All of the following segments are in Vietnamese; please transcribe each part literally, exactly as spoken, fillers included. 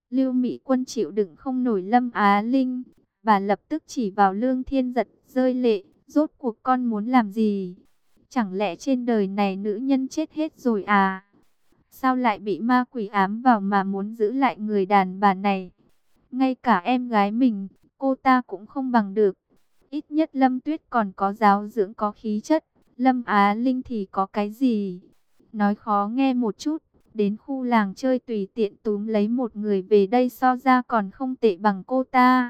Lưu Mỹ Quân chịu đựng không nổi Lâm Á Linh, bà lập tức chỉ vào Lương Thiên Giật rơi lệ, rốt cuộc con muốn làm gì? Chẳng lẽ trên đời này nữ nhân chết hết rồi à? Sao lại bị ma quỷ ám vào mà muốn giữ lại người đàn bà này? Ngay cả em gái mình, cô ta cũng không bằng được. Ít nhất Lâm Tuyết còn có giáo dưỡng có khí chất, Lâm Á Linh thì có cái gì? Nói khó nghe một chút, đến khu làng chơi tùy tiện túm lấy một người về đây so ra còn không tệ bằng cô ta.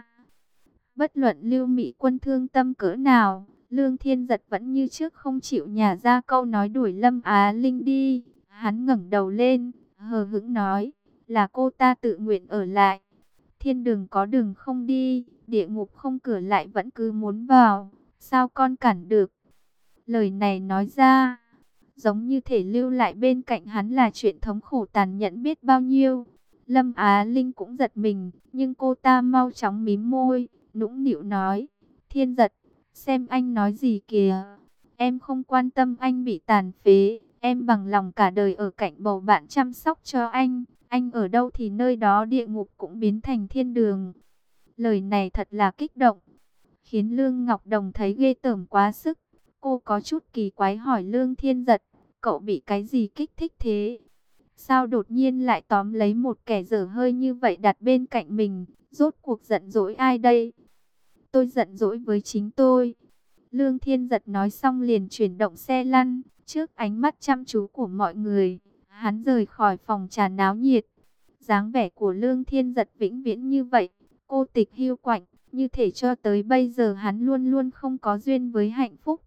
Bất luận Lưu Mỹ Quân thương tâm cỡ nào, Lương Thiên Giật vẫn như trước không chịu nhả ra câu nói đuổi Lâm Á Linh đi. Hắn ngẩng đầu lên, hờ hững nói, là cô ta tự nguyện ở lại. Thiên đường có đường không đi, địa ngục không cửa lại vẫn cứ muốn vào, sao con cản được? Lời này nói ra, giống như thể lưu lại bên cạnh hắn là chuyện thống khổ tàn nhẫn biết bao nhiêu. Lâm Á Linh cũng giật mình, nhưng cô ta mau chóng mím môi, nũng nịu nói, Thiên Giật, xem anh nói gì kìa, em không quan tâm anh bị tàn phế, em bằng lòng cả đời ở cạnh bầu bạn chăm sóc cho anh, anh ở đâu thì nơi đó địa ngục cũng biến thành thiên đường. Lời này thật là kích động, khiến Lương Ngọc Đồng thấy ghê tởm quá sức. Cô có chút kỳ quái hỏi Lương Thiên Giật, cậu bị cái gì kích thích thế? Sao đột nhiên lại tóm lấy một kẻ dở hơi như vậy đặt bên cạnh mình, rốt cuộc giận dỗi ai đây? Tôi giận dỗi với chính tôi. Lương Thiên Giật nói xong liền chuyển động xe lăn, trước ánh mắt chăm chú của mọi người, hắn rời khỏi phòng trà náo nhiệt. Dáng vẻ của Lương Thiên Giật vĩnh viễn như vậy, cô tịch hiu quạnh, như thể cho tới bây giờ hắn luôn luôn không có duyên với hạnh phúc.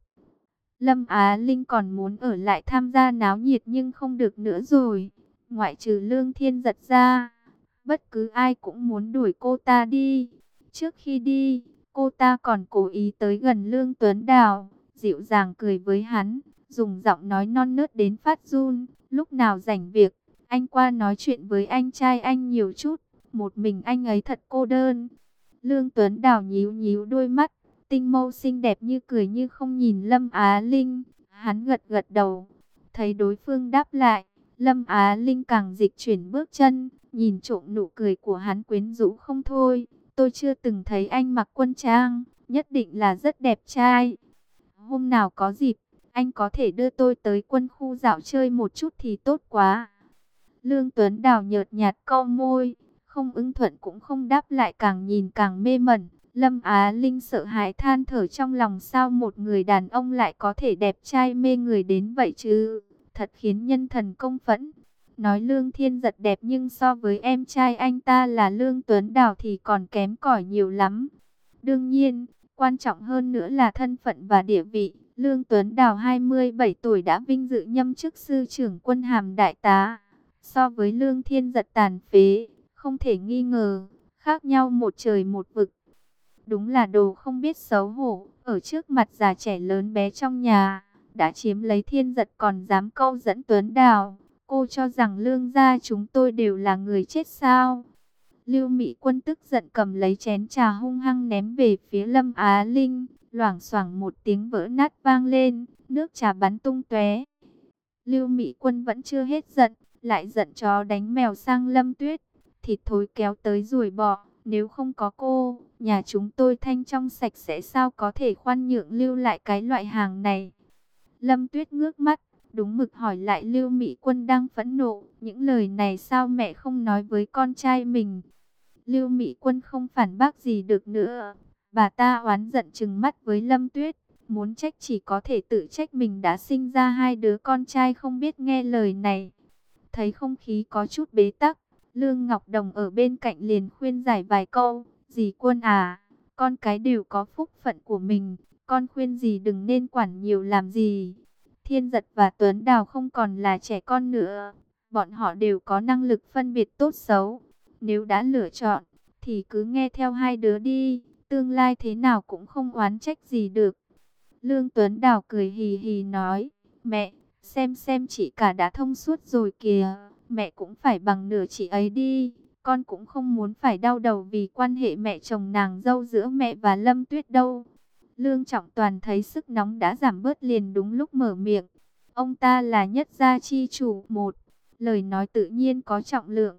Lâm Á Linh còn muốn ở lại tham gia náo nhiệt nhưng không được nữa rồi. Ngoại trừ Lương Thiên Giật ra, bất cứ ai cũng muốn đuổi cô ta đi. Trước khi đi, cô ta còn cố ý tới gần Lương Tuấn Đào, dịu dàng cười với hắn, dùng giọng nói non nớt đến phát run. Lúc nào rảnh việc, anh qua nói chuyện với anh trai anh nhiều chút, một mình anh ấy thật cô đơn. Lương Tuấn Đào nhíu nhíu đôi mắt, tinh mâu xinh đẹp như cười như không nhìn Lâm Á Linh. Hắn gật gật đầu, thấy đối phương đáp lại, Lâm Á Linh càng dịch chuyển bước chân, nhìn trộm nụ cười của hắn quyến rũ không thôi. Tôi chưa từng thấy anh mặc quân trang, nhất định là rất đẹp trai. Hôm nào có dịp, anh có thể đưa tôi tới quân khu dạo chơi một chút thì tốt quá. Lương Tuấn Đào nhợt nhạt cau môi, không ưng thuận cũng không đáp lại, càng nhìn càng mê mẩn. Lâm Á Linh sợ hãi than thở trong lòng, sao một người đàn ông lại có thể đẹp trai mê người đến vậy chứ, thật khiến nhân thần công phẫn. Nói Lương Thiên Giật đẹp nhưng so với em trai anh ta là Lương Tuấn Đào thì còn kém cỏi nhiều lắm. Đương nhiên, quan trọng hơn nữa là thân phận và địa vị. Lương Tuấn Đào hai mươi bảy tuổi đã vinh dự nhâm chức sư trưởng quân hàm đại tá. So với Lương Thiên Giật tàn phế, không thể nghi ngờ, khác nhau một trời một vực. Đúng là đồ không biết xấu hổ, ở trước mặt già trẻ lớn bé trong nhà, đã chiếm lấy Thiên Giật còn dám câu dẫn Tuấn Đào. Cô cho rằng Lương gia chúng tôi đều là người chết sao? Lưu Mỹ Quân tức giận cầm lấy chén trà hung hăng ném về phía Lâm Á Linh, loảng xoảng một tiếng vỡ nát vang lên, nước trà bắn tung tóe. Lưu Mỹ Quân vẫn chưa hết giận, lại giận chó đánh mèo sang Lâm Tuyết, thịt thối kéo tới ruồi bọ, nếu không có cô, nhà chúng tôi thanh trong sạch sẽ, sao có thể khoan nhượng lưu lại cái loại hàng này. Lâm Tuyết ngước mắt, đúng mực hỏi lại Lưu Mỹ Quân đang phẫn nộ, những lời này sao mẹ không nói với con trai mình? Lưu Mỹ Quân không phản bác gì được nữa, bà ta oán giận trừng mắt với Lâm Tuyết, muốn trách chỉ có thể tự trách mình đã sinh ra hai đứa con trai không biết nghe lời này. Thấy không khí có chút bế tắc, Lương Ngọc Đồng ở bên cạnh liền khuyên giải vài câu, dì Quân à, con cái đều có phúc phận của mình, con khuyên dì đừng nên quản nhiều làm gì. Thiên Giật và Tuấn Đào không còn là trẻ con nữa, bọn họ đều có năng lực phân biệt tốt xấu. Nếu đã lựa chọn, thì cứ nghe theo hai đứa đi, tương lai thế nào cũng không oán trách gì được. Lương Tuấn Đào cười hì hì nói, mẹ, xem xem chị cả đã thông suốt rồi kìa, mẹ cũng phải bằng nửa chị ấy đi. Con cũng không muốn phải đau đầu vì quan hệ mẹ chồng nàng dâu giữa mẹ và Lâm Tuyết đâu. Lương Trọng Toàn thấy sức nóng đã giảm bớt liền đúng lúc mở miệng. Ông ta là nhất gia chi chủ một, lời nói tự nhiên có trọng lượng.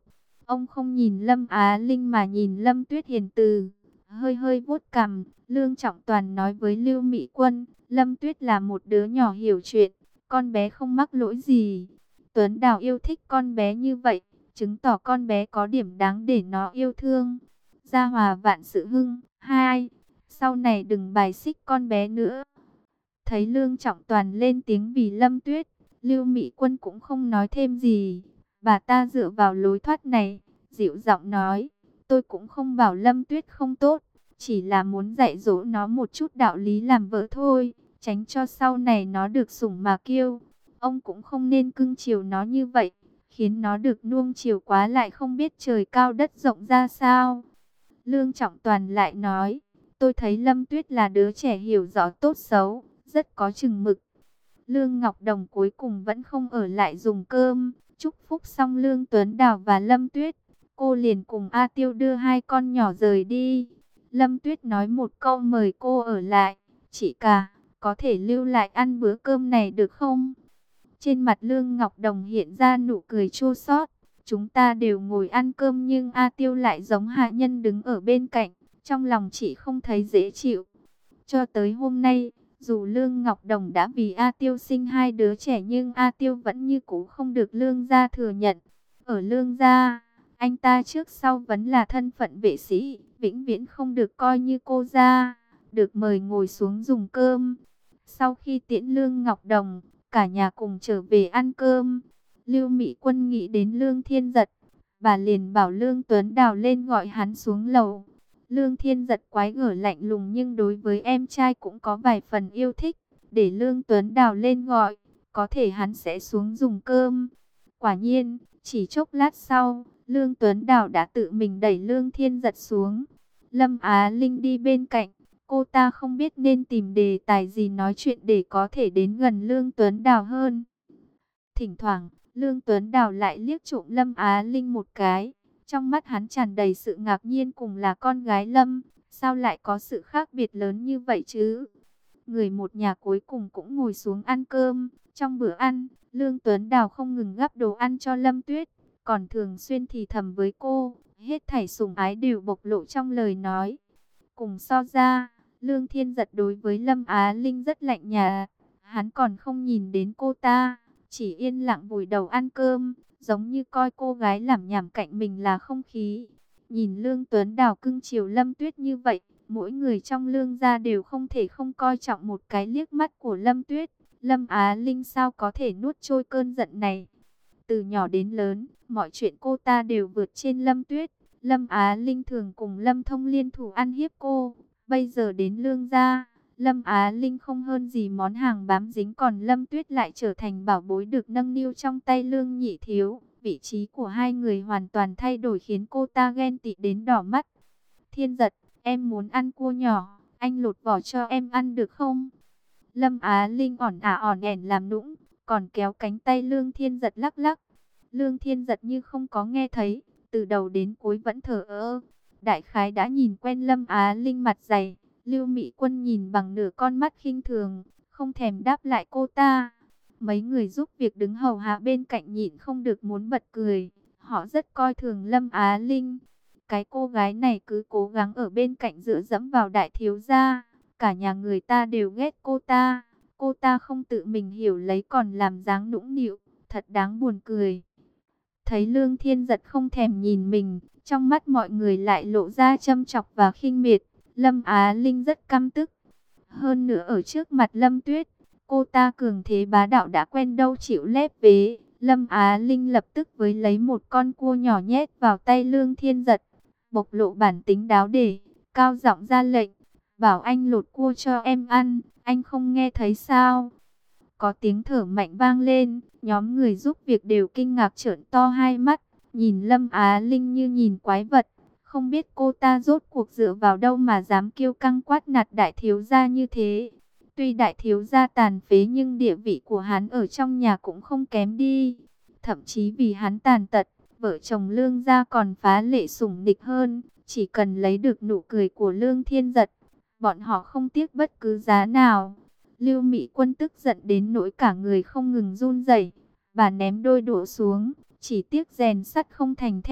Ông không nhìn Lâm Á Linh mà nhìn Lâm Tuyết hiền từ, hơi hơi vuốt cằm. Lương Trọng Toàn nói với Lưu Mỹ Quân, Lâm Tuyết là một đứa nhỏ hiểu chuyện, con bé không mắc lỗi gì. Tuấn Đào yêu thích con bé như vậy, chứng tỏ con bé có điểm đáng để nó yêu thương. Gia hòa vạn sự hưng. Hai, sau này đừng bài xích con bé nữa. Thấy Lương Trọng Toàn lên tiếng vì Lâm Tuyết, Lưu Mỹ Quân cũng không nói thêm gì. Bà ta dựa vào lối thoát này, dịu giọng nói, tôi cũng không bảo Lâm Tuyết không tốt, chỉ là muốn dạy dỗ nó một chút đạo lý làm vợ thôi, tránh cho sau này nó được sủng mà kiêu. Ông cũng không nên cưng chiều nó như vậy, khiến nó được nuông chiều quá lại không biết trời cao đất rộng ra sao. Lương Trọng Toàn lại nói, tôi thấy Lâm Tuyết là đứa trẻ hiểu rõ tốt xấu, rất có chừng mực. Lương Ngọc Đồng cuối cùng vẫn không ở lại dùng cơm. Chúc phúc xong Lương Tuấn Đào và Lâm Tuyết, cô liền cùng A Tiêu đưa hai con nhỏ rời đi. Lâm Tuyết nói một câu mời cô ở lại. Chị cả, có thể lưu lại ăn bữa cơm này được không? Trên mặt Lương Ngọc Đồng hiện ra nụ cười chua xót. Chúng ta đều ngồi ăn cơm nhưng A Tiêu lại giống hạ nhân đứng ở bên cạnh. Trong lòng chị không thấy dễ chịu. Cho tới hôm nay, dù Lương Ngọc Đồng đã vì A Tiêu sinh hai đứa trẻ nhưng A Tiêu vẫn như cũ không được Lương gia thừa nhận. Ở Lương gia, anh ta trước sau vẫn là thân phận vệ sĩ, vĩnh viễn không được coi như cô gia, được mời ngồi xuống dùng cơm. Sau khi tiễn Lương Ngọc Đồng, cả nhà cùng trở về ăn cơm. Lưu Mỹ Quân nghĩ đến Lương Thiên Giật, bà liền bảo Lương Tuấn Đào lên gọi hắn xuống lầu. Lương Thiên Giật quái gở lạnh lùng nhưng đối với em trai cũng có vài phần yêu thích. Để Lương Tuấn Đào lên gọi, có thể hắn sẽ xuống dùng cơm. Quả nhiên, chỉ chốc lát sau, Lương Tuấn Đào đã tự mình đẩy Lương Thiên Giật xuống. Lâm Á Linh đi bên cạnh, cô ta không biết nên tìm đề tài gì nói chuyện để có thể đến gần Lương Tuấn Đào hơn. Thỉnh thoảng, Lương Tuấn Đào lại liếc trộm Lâm Á Linh một cái. Trong mắt hắn tràn đầy sự ngạc nhiên, cùng là con gái Lâm, sao lại có sự khác biệt lớn như vậy chứ? Người một nhà cuối cùng cũng ngồi xuống ăn cơm. Trong bữa ăn, Lương Tuấn Đào không ngừng gắp đồ ăn cho Lâm Tuyết, còn thường xuyên thì thầm với cô, hết thảy sủng ái đều bộc lộ trong lời nói. Cùng so ra, Lương Thiên Giật đối với Lâm Á Linh rất lạnh nhạt, hắn còn không nhìn đến cô ta, chỉ yên lặng vùi đầu ăn cơm, giống như coi cô gái làm nhảm cạnh mình là không khí. Nhìn Lương Tuấn Đào cưng chiều Lâm Tuyết như vậy, mỗi người trong Lương gia đều không thể không coi trọng một cái liếc mắt của Lâm Tuyết. Lâm Á Linh sao có thể nuốt trôi cơn giận này? Từ nhỏ đến lớn, mọi chuyện cô ta đều vượt trên Lâm Tuyết. Lâm Á Linh thường cùng Lâm Thông liên thủ ăn hiếp cô. Bây giờ đến Lương gia, Lâm Á Linh không hơn gì món hàng bám dính, còn Lâm Tuyết lại trở thành bảo bối được nâng niu trong tay Lương Nhị Thiếu. Vị trí của hai người hoàn toàn thay đổi khiến cô ta ghen tị đến đỏ mắt. Thiên Giật, em muốn ăn cua nhỏ, anh lột vỏ cho em ăn được không? Lâm Á Linh ỏn ả ỏn ẻn làm nũng, còn kéo cánh tay Lương Thiên Giật lắc lắc. Lương Thiên Giật như không có nghe thấy, từ đầu đến cuối vẫn thờ ơ. Đại khái đã nhìn quen Lâm Á Linh mặt dày, Lưu Mỹ Quân nhìn bằng nửa con mắt khinh thường, không thèm đáp lại cô ta. Mấy người giúp việc đứng hầu hạ bên cạnh nhịn không được muốn bật cười, họ rất coi thường Lâm Á Linh. Cái cô gái này cứ cố gắng ở bên cạnh dựa dẫm vào đại thiếu gia, cả nhà người ta đều ghét cô ta. Cô ta không tự mình hiểu lấy còn làm dáng nũng nịu, thật đáng buồn cười. Thấy Lương Thiên Giật không thèm nhìn mình, trong mắt mọi người lại lộ ra châm chọc và khinh miệt. Lâm Á Linh rất căm tức. Hơn nữa ở trước mặt Lâm Tuyết, cô ta cường thế bá đạo đã quen đâu chịu lép vế. Lâm Á Linh lập tức với lấy một con cua nhỏ nhét vào tay Lương Thiên Giật, bộc lộ bản tính đáo để, cao giọng ra lệnh, bảo anh lột cua cho em ăn, anh không nghe thấy sao? Có tiếng thở mạnh vang lên, nhóm người giúp việc đều kinh ngạc trợn to hai mắt, nhìn Lâm Á Linh như nhìn quái vật, không biết cô ta rốt cuộc dựa vào đâu mà dám kiêu căng quát nạt đại thiếu gia như thế. Tuy đại thiếu gia tàn phế nhưng địa vị của hắn ở trong nhà cũng không kém đi, thậm chí vì hắn tàn tật, vợ chồng Lương gia còn phá lệ sủng nịch hơn, chỉ cần lấy được nụ cười của Lương Thiên Giật, bọn họ không tiếc bất cứ giá nào. Lưu Mỹ Quân tức giận đến nỗi cả người không ngừng run rẩy, bà ném đôi đũa xuống, chỉ tiếc rèn sắt không thành thép.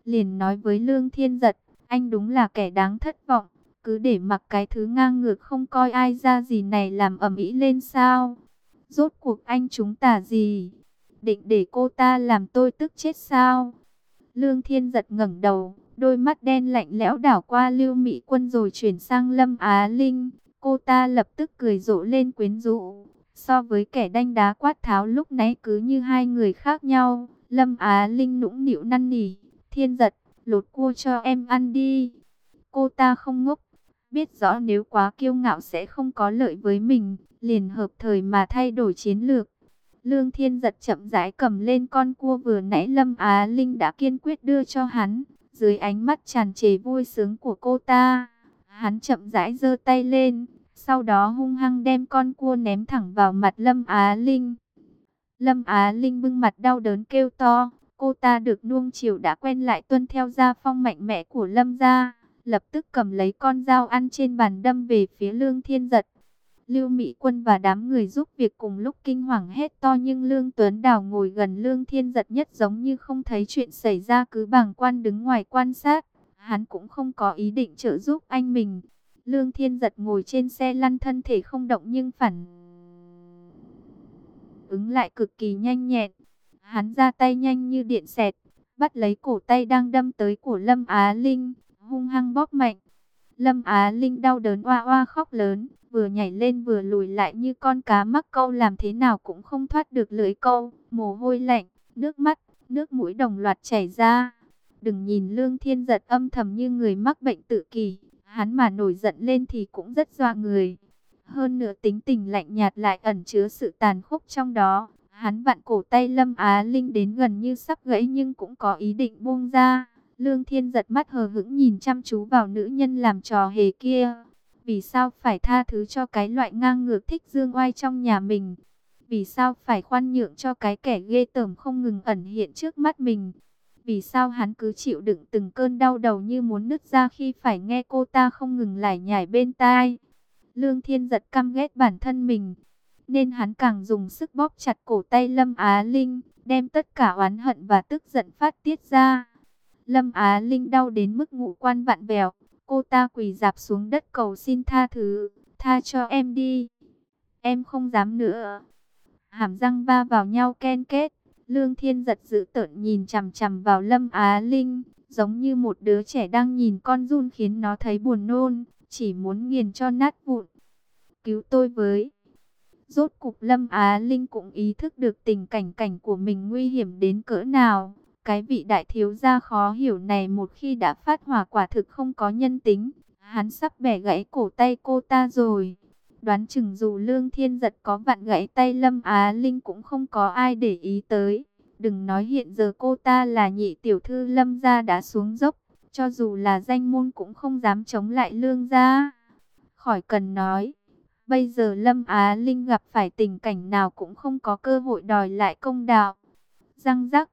liền nói với Lương Thiên Giật, anh đúng là kẻ đáng thất vọng, cứ để mặc cái thứ ngang ngược không coi ai ra gì này làm ầm ĩ lên sao? Rốt cuộc anh chúng tả gì? Định để cô ta làm tôi tức chết sao? Lương Thiên Giật ngẩng đầu, đôi mắt đen lạnh lẽo đảo qua Lưu Mỹ Quân rồi chuyển sang Lâm Á Linh. Cô ta lập tức cười rộ lên quyến rũ. So với kẻ đanh đá quát tháo lúc nãy cứ như hai người khác nhau. Lâm Á Linh nũng nịu năn nỉ, Thiên Giật, lột cua cho em ăn đi. Cô ta không ngốc, biết rõ nếu quá kiêu ngạo sẽ không có lợi với mình, liền hợp thời mà thay đổi chiến lược. Lương Thiên Giật chậm rãi cầm lên con cua vừa nãy Lâm Á Linh đã kiên quyết đưa cho hắn. Dưới ánh mắt tràn trề vui sướng của cô ta, hắn chậm rãi giơ tay lên, sau đó hung hăng đem con cua ném thẳng vào mặt Lâm Á Linh. Lâm Á Linh bưng mặt đau đớn kêu to, cô ta được nuông chiều đã quen lại tuân theo gia phong mạnh mẽ của Lâm gia, lập tức cầm lấy con dao ăn trên bàn đâm về phía Lương Thiên Giật. Lưu Mỹ Quân và đám người giúp việc cùng lúc kinh hoàng hét to, nhưng Lương Tuấn Đào ngồi gần Lương Thiên Giật nhất giống như không thấy chuyện xảy ra, cứ bàng quan đứng ngoài quan sát. Hắn cũng không có ý định trợ giúp anh mình. Lương Thiên Giật ngồi trên xe lăn thân thể không động nhưng phản ứng lại cực kỳ nhanh nhẹn. Hắn ra tay nhanh như điện xẹt, bắt lấy cổ tay đang đâm tới của Lâm Á Linh, hung hăng bóp mạnh. Lâm Á Linh đau đớn oa oa khóc lớn, vừa nhảy lên vừa lùi lại như con cá mắc câu, làm thế nào cũng không thoát được lưỡi câu. Mồ hôi lạnh, nước mắt, nước mũi đồng loạt chảy ra. Đừng nhìn Lương Thiên Giật âm thầm như người mắc bệnh tự kỷ, hắn mà nổi giận lên thì cũng rất dọa người. Hơn nữa tính tình lạnh nhạt lại ẩn chứa sự tàn khốc trong đó. Hắn vặn cổ tay Lâm Á Linh đến gần như sắp gãy nhưng cũng có ý định buông ra. Lương Thiên Giật mắt hờ hững nhìn chăm chú vào nữ nhân làm trò hề kia. Vì sao phải tha thứ cho cái loại ngang ngược thích dương oai trong nhà mình? Vì sao phải khoan nhượng cho cái kẻ ghê tởm không ngừng ẩn hiện trước mắt mình? Vì sao hắn cứ chịu đựng từng cơn đau đầu như muốn nứt ra khi phải nghe cô ta không ngừng lải nhải bên tai? Lương Thiên Giật căm ghét bản thân mình, nên hắn càng dùng sức bóp chặt cổ tay Lâm Á Linh, đem tất cả oán hận và tức giận phát tiết ra. Lâm Á Linh đau đến mức ngũ quan vặn vẹo, cô ta quỳ rạp xuống đất cầu xin tha thứ, tha cho em đi, em không dám nữa. Hàm răng va vào nhau ken két, Lương Thiên Giật dữ tợn nhìn chằm chằm vào Lâm Á Linh, giống như một đứa trẻ đang nhìn con giun khiến nó thấy buồn nôn, chỉ muốn nghiền cho nát vụn. Cứu tôi với. Rốt cục Lâm Á Linh cũng ý thức được tình cảnh cảnh của mình nguy hiểm đến cỡ nào. Cái vị đại thiếu gia khó hiểu này một khi đã phát hỏa quả thực không có nhân tính. Hắn sắp bẻ gãy cổ tay cô ta rồi. Đoán chừng dù Lương Thiên Giật có vặn gãy tay Lâm Á Linh cũng không có ai để ý tới. Đừng nói hiện giờ cô ta là nhị tiểu thư Lâm gia đã xuống dốc. Cho dù là danh môn cũng không dám chống lại Lương gia. Khỏi cần nói. Bây giờ Lâm Á Linh gặp phải tình cảnh nào cũng không có cơ hội đòi lại công đạo. Răng rắc.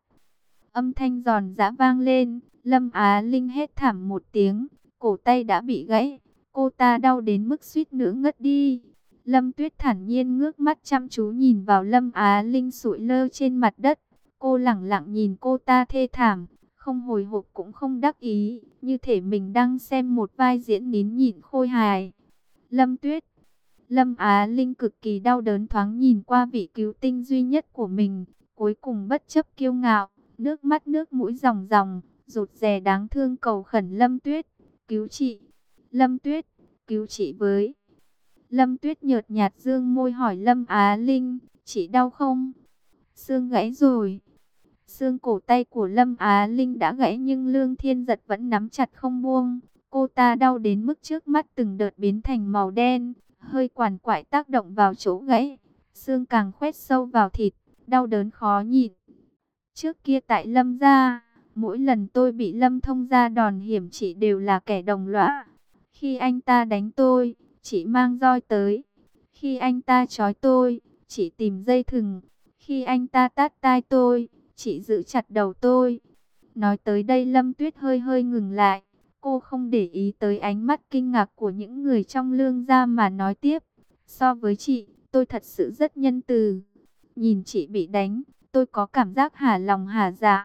Âm thanh giòn giã vang lên. Lâm Á Linh hét thảm một tiếng. Cổ tay đã bị gãy. Cô ta đau đến mức suýt nữa ngất đi. Lâm Tuyết thản nhiên ngước mắt chăm chú nhìn vào Lâm Á Linh sụi lơ trên mặt đất. Cô lẳng lặng nhìn cô ta thê thảm. Không hồi hộp cũng không đắc ý. Như thể mình đang xem một vai diễn nín nhịn khôi hài. Lâm Tuyết. Lâm Á Linh cực kỳ đau đớn thoáng nhìn qua vị cứu tinh duy nhất của mình. Cuối cùng bất chấp kiêu ngạo, nước mắt nước mũi ròng ròng, rụt rè đáng thương cầu khẩn Lâm Tuyết. Cứu chị. Lâm Tuyết, cứu chị với. Lâm Tuyết nhợt nhạt dương môi hỏi Lâm Á Linh, chị đau không? Xương gãy rồi. Xương cổ tay của Lâm Á Linh đã gãy nhưng Lương Thiên Giật vẫn nắm chặt không buông. Cô ta đau đến mức trước mắt từng đợt biến thành màu đen, hơi quằn quại tác động vào chỗ gãy. Xương càng khoét sâu vào thịt, đau đớn khó nhịn. Trước kia tại Lâm gia, mỗi lần tôi bị Lâm thông gia đòn hiểm chị đều là kẻ đồng lõa. Khi anh ta đánh tôi, chị mang roi tới. Khi anh ta trói tôi, chị tìm dây thừng. Khi anh ta tát tai tôi, chị giữ chặt đầu tôi. Nói tới đây Lâm Tuyết hơi hơi ngừng lại. Cô không để ý tới ánh mắt kinh ngạc của những người trong Lương gia mà nói tiếp. So với chị, tôi thật sự rất nhân từ. Nhìn chị bị đánh, tôi có cảm giác hả lòng hả dạ.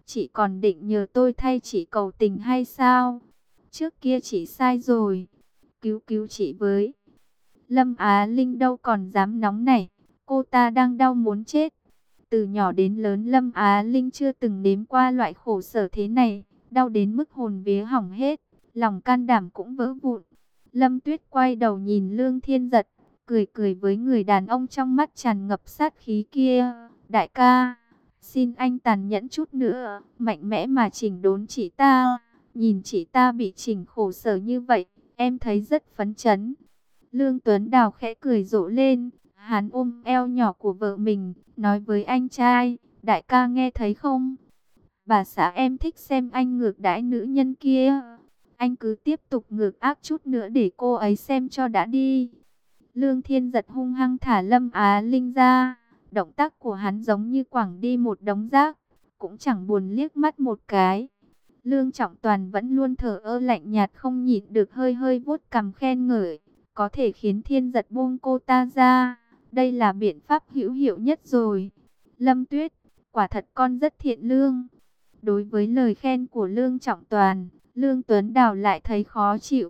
Chị còn định nhờ tôi thay chị cầu tình hay sao? Trước kia chị sai rồi. Cứu cứu chị với. Lâm Á Linh đâu còn dám nóng nảy. Cô ta đang đau muốn chết. Từ nhỏ đến lớn Lâm Á Linh chưa từng nếm qua loại khổ sở thế này. Đau đến mức hồn vía hỏng hết. Lòng can đảm cũng vỡ vụn. Lâm Tuyết quay đầu nhìn Lương Thiên Giật. Cười cười với người đàn ông trong mắt tràn ngập sát khí kia. Đại ca, xin anh tàn nhẫn chút nữa. Mạnh mẽ mà chỉnh đốn chị ta. Nhìn chị ta bị chỉnh khổ sở như vậy. Em thấy rất phấn chấn. Lương Tuấn Đào khẽ cười rộ lên. Hắn ôm eo nhỏ của vợ mình. Nói với anh trai. Đại ca nghe thấy không? Bà xã em thích xem anh ngược đãi nữ nhân kia. Anh cứ tiếp tục ngược ác chút nữa để cô ấy xem cho đã đi. Lương Thiên Giật hung hăng thả Lâm Á Linh ra. Động tác của hắn giống như quẳng đi một đống rác. Cũng chẳng buồn liếc mắt một cái. Lương Trọng Toàn vẫn luôn thờ ơ lạnh nhạt, không nhịn được hơi hơi vuốt cằm khen ngợi. Có thể khiến Thiên Giật buông cô ta ra. Đây là biện pháp hữu hiệu nhất rồi. Lâm Tuyết, quả thật con rất thiện lương. Đối với lời khen của Lương Trọng Toàn, Lương Tuấn Đào lại thấy khó chịu.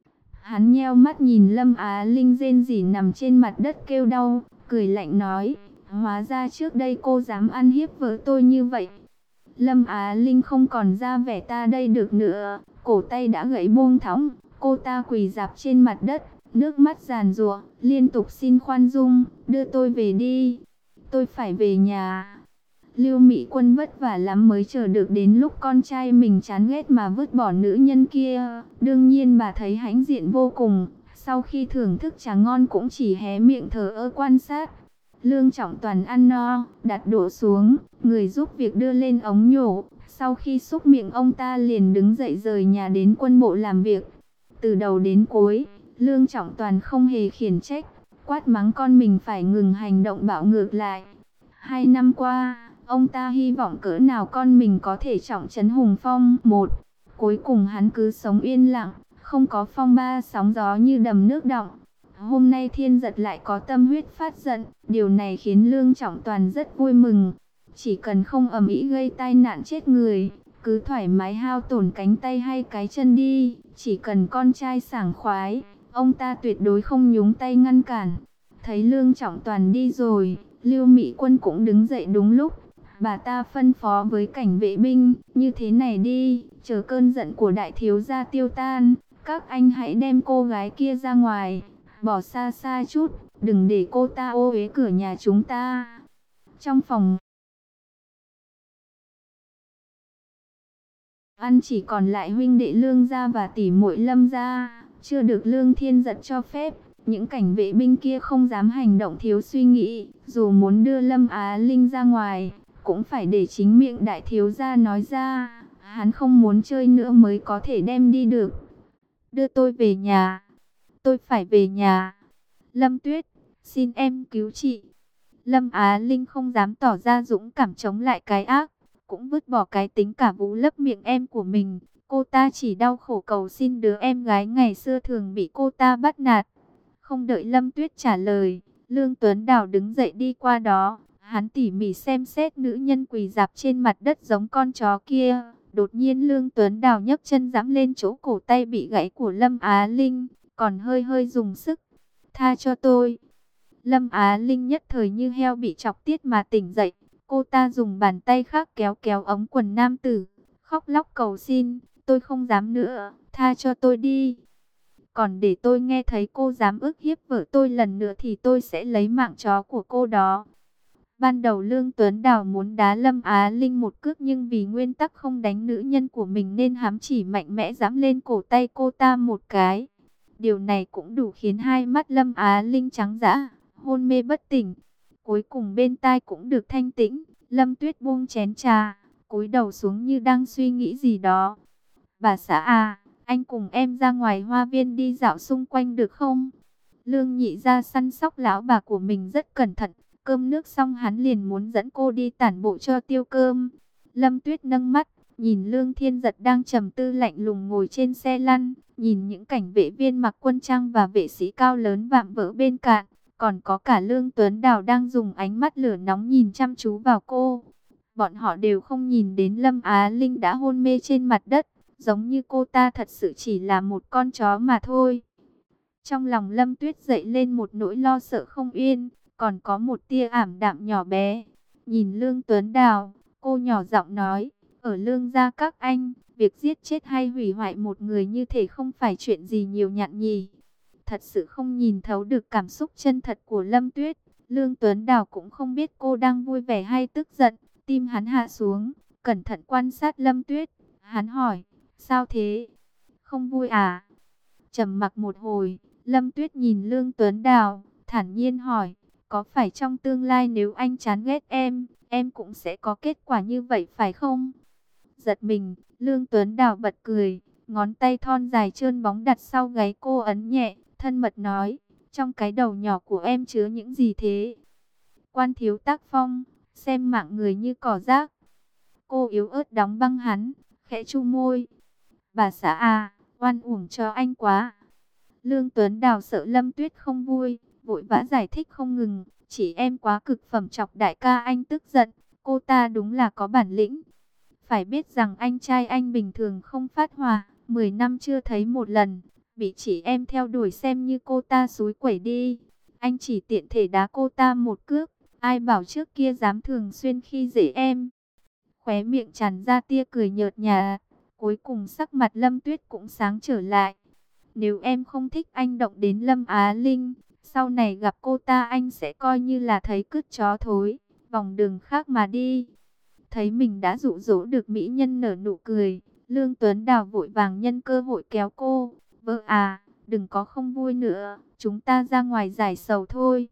Hắn nheo mắt nhìn Lâm Á Linh rên rỉ nằm trên mặt đất kêu đau, cười lạnh nói, hóa ra trước đây cô dám ăn hiếp vợ tôi như vậy. Lâm Á Linh không còn ra vẻ ta đây được nữa, cổ tay đã gãy buông thõng, cô ta quỳ rạp trên mặt đất, nước mắt giàn giụa, liên tục xin khoan dung, đưa tôi về đi, tôi phải về nhà. Lưu Mỹ Quân vất vả lắm mới chờ được đến lúc con trai mình chán ghét mà vứt bỏ nữ nhân kia. Đương nhiên bà thấy hãnh diện vô cùng. Sau khi thưởng thức trà ngon cũng chỉ hé miệng thờ ơ quan sát. Lương Trọng Toàn ăn no, đặt đũa xuống, người giúp việc đưa lên ống nhổ. Sau khi xúc miệng ông ta liền đứng dậy rời nhà đến quân bộ làm việc. Từ đầu đến cuối, Lương Trọng Toàn không hề khiển trách, quát mắng con mình phải ngừng hành động bạo ngược lại. Hai năm qua, ông ta hy vọng cỡ nào con mình có thể trọng trấn hùng phong. Một, cuối cùng hắn cứ sống yên lặng, không có phong ba sóng gió như đầm nước đọng. Hôm nay Thiên Giật lại có tâm huyết phát giận, điều này khiến Lương Trọng Toàn rất vui mừng. Chỉ cần không ầm ĩ gây tai nạn chết người, cứ thoải mái hao tổn cánh tay hay cái chân đi, chỉ cần con trai sảng khoái, ông ta tuyệt đối không nhúng tay ngăn cản. Thấy Lương Trọng Toàn đi rồi, Lưu Mỹ Quân cũng đứng dậy đúng lúc. Bà ta phân phó với cảnh vệ binh, như thế này đi, chờ cơn giận của đại thiếu gia tiêu tan, các anh hãy đem cô gái kia ra ngoài, bỏ xa xa chút, đừng để cô ta ô uế cửa nhà chúng ta. Trong phòng ăn chỉ còn lại huynh đệ Lương gia và tỷ muội Lâm gia, chưa được Lương Thiên Giật cho phép. Những cảnh vệ binh kia không dám hành động thiếu suy nghĩ, dù muốn đưa Lâm Á Linh ra ngoài, cũng phải để chính miệng đại thiếu gia nói ra, hắn không muốn chơi nữa mới có thể đem đi được. Đưa tôi về nhà, tôi phải về nhà. Lâm Tuyết, xin em cứu chị. Lâm Á Linh không dám tỏ ra dũng cảm chống lại cái ác, cũng vứt bỏ cái tính cả vú lấp miệng em của mình. Cô ta chỉ đau khổ cầu xin đứa em gái ngày xưa thường bị cô ta bắt nạt. Không đợi Lâm Tuyết trả lời, Lương Tuấn Đào đứng dậy đi qua đó. Hắn tỉ mỉ xem xét nữ nhân quỳ rạp trên mặt đất giống con chó kia. Đột nhiên Lương Tuấn Đào nhấc chân giẫm lên chỗ cổ tay bị gãy của Lâm Á Linh, còn hơi hơi dùng sức. Tha cho tôi. Lâm Á Linh nhất thời như heo bị chọc tiết mà tỉnh dậy. Cô ta dùng bàn tay khác kéo kéo ống quần nam tử, khóc lóc cầu xin, tôi không dám nữa, tha cho tôi đi. Còn để tôi nghe thấy cô dám ức hiếp vợ tôi lần nữa thì tôi sẽ lấy mạng chó của cô đó. Ban đầu Lương Tuấn Đào muốn đá Lâm Á Linh một cước, nhưng vì nguyên tắc không đánh nữ nhân của mình nên hắn chỉ mạnh mẽ giẫm lên cổ tay cô ta một cái. Điều này cũng đủ khiến hai mắt Lâm Á Linh trắng dã, hôn mê bất tỉnh. Cuối cùng bên tai cũng được thanh tĩnh, Lâm Tuyết buông chén trà, cúi đầu xuống như đang suy nghĩ gì đó. Bà xã à, anh cùng em ra ngoài hoa viên đi dạo xung quanh được không? Lương Nhị ra săn sóc lão bà của mình rất cẩn thận. Cơm nước xong hắn liền muốn dẫn cô đi tản bộ cho tiêu cơm. Lâm Tuyết nâng mắt, nhìn Lương Thiên Giật đang trầm tư lạnh lùng ngồi trên xe lăn, nhìn những cảnh vệ viên mặc quân trang và vệ sĩ cao lớn vạm vỡ bên cạnh, còn có cả Lương Tuấn Đào đang dùng ánh mắt lửa nóng nhìn chăm chú vào cô. Bọn họ đều không nhìn đến Lâm Á Linh đã hôn mê trên mặt đất, giống như cô ta thật sự chỉ là một con chó mà thôi. Trong lòng Lâm Tuyết dậy lên một nỗi lo sợ không yên, còn có một tia ảm đạm nhỏ bé. Nhìn Lương Tuấn Đào, cô nhỏ giọng nói, ở Lương gia các anh, việc giết chết hay hủy hoại một người như thể không phải chuyện gì nhiều nhặn nhì. Thật sự không nhìn thấu được cảm xúc chân thật của Lâm Tuyết. Lương Tuấn Đào cũng không biết cô đang vui vẻ hay tức giận. Tim hắn hạ xuống, cẩn thận quan sát Lâm Tuyết. Hắn hỏi, sao thế? Không vui à? Trầm mặc một hồi, Lâm Tuyết nhìn Lương Tuấn Đào, thản nhiên hỏi, có phải trong tương lai nếu anh chán ghét em, em cũng sẽ có kết quả như vậy phải không? Giật mình, Lương Tuấn Đào bật cười, ngón tay thon dài trơn bóng đặt sau gáy cô ấn nhẹ, thân mật nói, trong cái đầu nhỏ của em chứa những gì thế? Quan thiếu tác phong, xem mạng người như cỏ rác. Cô yếu ớt đóng băng hắn, khẽ chu môi. Bà xã à, oan uổng cho anh quá. Lương Tuấn Đào sợ Lâm Tuyết không vui, vội vã giải thích không ngừng. Chỉ em quá cực phẩm chọc đại ca anh tức giận, cô ta đúng là có bản lĩnh. Phải biết rằng anh trai anh bình thường không phát hỏa, mười năm chưa thấy một lần. Bị chỉ em theo đuổi xem như cô ta xúi quẩy đi. Anh chỉ tiện thể đá cô ta một cước, ai bảo trước kia dám thường xuyên khi dễ em. Khóe miệng tràn ra tia cười nhợt nhạt, cuối cùng sắc mặt Lâm Tuyết cũng sáng trở lại. Nếu em không thích anh động đến Lâm Á Linh, sau này gặp cô ta anh sẽ coi như là thấy cứt chó thối, vòng đường khác mà đi. Thấy mình đã dụ dỗ được mỹ nhân nở nụ cười, Lương Tuấn Đào vội vàng nhân cơ hội kéo cô. Vợ à, đừng có không vui nữa, chúng ta ra ngoài giải sầu thôi.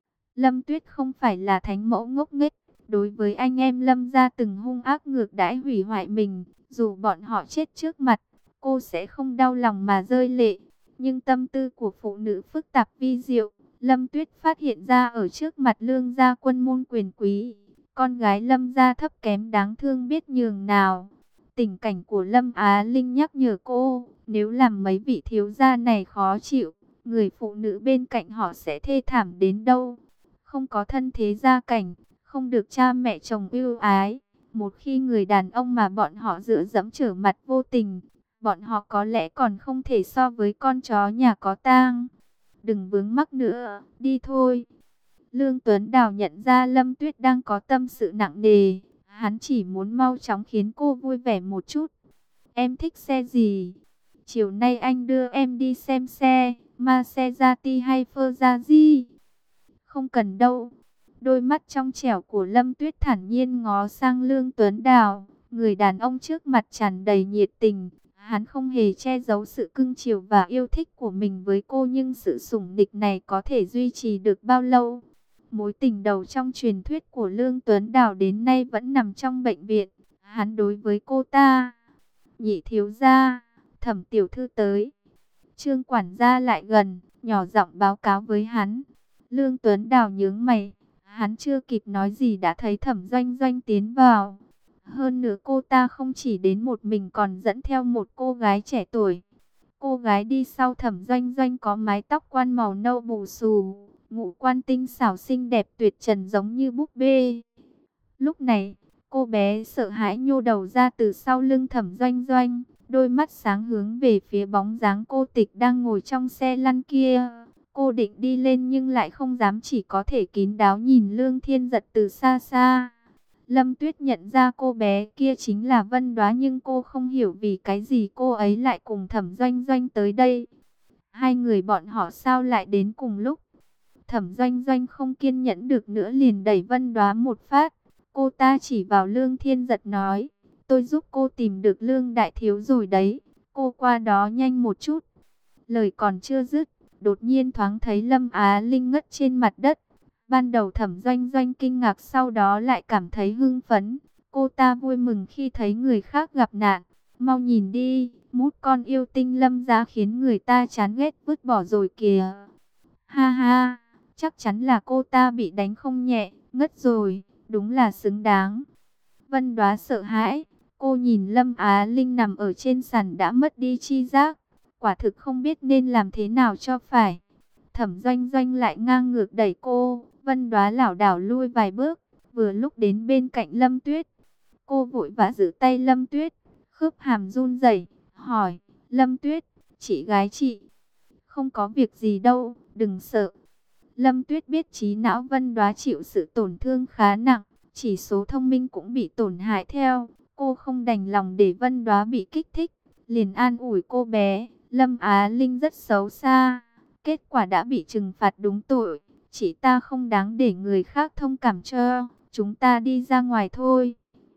Lâm Tuyết không phải là thánh mẫu ngốc nghếch, đối với anh em Lâm gia từng hung ác ngược đãi hủy hoại mình, dù bọn họ chết trước mặt, cô sẽ không đau lòng mà rơi lệ. Nhưng tâm tư của phụ nữ phức tạp vi diệu, Lâm Tuyết phát hiện ra ở trước mặt Lương gia quân môn quyền quý, con gái Lâm gia thấp kém đáng thương biết nhường nào. Tình cảnh của Lâm Á Linh nhắc nhở cô, nếu làm mấy vị thiếu gia này khó chịu, người phụ nữ bên cạnh họ sẽ thê thảm đến đâu. Không có thân thế gia cảnh, không được cha mẹ chồng ưu ái. Một khi người đàn ông mà bọn họ dựa dẫm trở mặt vô tình, bọn họ có lẽ còn không thể so với con chó nhà có tang. Đừng vướng mắc nữa, đi thôi. Lương Tuấn Đào nhận ra Lâm Tuyết đang có tâm sự nặng nề. Hắn chỉ muốn mau chóng khiến cô vui vẻ một chút. Em thích xe gì? Chiều nay anh đưa em đi xem xe, Maserati hay Ferrari? Không cần đâu. Đôi mắt trong trẻo của Lâm Tuyết thản nhiên ngó sang Lương Tuấn Đào. Người đàn ông trước mặt tràn đầy nhiệt tình. Hắn không hề che giấu sự cưng chiều và yêu thích của mình với cô. Nhưng sự sủng nịch này có thể duy trì được bao lâu? Mối tình đầu trong truyền thuyết của Lương Tuấn Đào đến nay vẫn nằm trong bệnh viện. Hắn đối với cô ta. Nhị thiếu gia, Thẩm tiểu thư tới. Trương quản gia lại gần, nhỏ giọng báo cáo với hắn. Lương Tuấn Đào nhướng mày. Hắn chưa kịp nói gì đã thấy Thẩm Doanh Doanh tiến vào. Hơn nữa cô ta không chỉ đến một mình còn dẫn theo một cô gái trẻ tuổi. Cô gái đi sau Thẩm Doanh Doanh có mái tóc quan màu nâu bù xù, ngũ quan tinh xảo xinh đẹp tuyệt trần giống như búp bê. Lúc này, cô bé sợ hãi nhô đầu ra từ sau lưng Thẩm Doanh Doanh, đôi mắt sáng hướng về phía bóng dáng cô Tịch đang ngồi trong xe lăn kia. Cô định đi lên nhưng lại không dám, chỉ có thể kín đáo nhìn Lương Thiên Giật từ xa xa. Lâm Tuyết nhận ra cô bé kia chính là Vân Đoá, nhưng cô không hiểu vì cái gì cô ấy lại cùng Thẩm Doanh Doanh tới đây. Hai người bọn họ sao lại đến cùng lúc? Thẩm Doanh Doanh không kiên nhẫn được nữa liền đẩy Vân Đoá một phát. Cô ta chỉ vào Lương Thiên Giật nói, tôi giúp cô tìm được Lương đại thiếu rồi đấy, cô qua đó nhanh một chút. Lời còn chưa dứt, đột nhiên thoáng thấy Lâm Á Linh ngất trên mặt đất. Ban đầu Thẩm Doanh Doanh kinh ngạc, sau đó lại cảm thấy hưng phấn. Cô ta vui mừng khi thấy người khác gặp nạn. Mau nhìn đi, mút con yêu tinh Lâm gia khiến người ta chán ghét vứt bỏ rồi kìa. Ha ha, chắc chắn là cô ta bị đánh không nhẹ, ngất rồi, đúng là xứng đáng. Vân Đoá sợ hãi, cô nhìn Lâm Á Linh nằm ở trên sàn đã mất đi chi giác. Quả thực không biết nên làm thế nào cho phải. Thẩm Doanh Doanh lại ngang ngược đẩy cô. Vân Đoá lảo đảo lui vài bước. vừa lúc đến bên cạnh Lâm Tuyết. Cô vội vã giữ tay Lâm Tuyết, khớp hàm run rẩy, hỏi, Lâm Tuyết, chị gái chị, không có việc gì đâu, đừng sợ. Lâm Tuyết biết trí não Vân Đoá chịu sự tổn thương khá nặng, chỉ số thông minh cũng bị tổn hại theo. Cô không đành lòng để Vân Đoá bị kích thích, liền an ủi cô bé, Lâm Á Linh rất xấu xa, kết quả đã bị trừng phạt đúng tội, chị ta không đáng để người khác thông cảm cho, chúng ta đi ra ngoài thôi.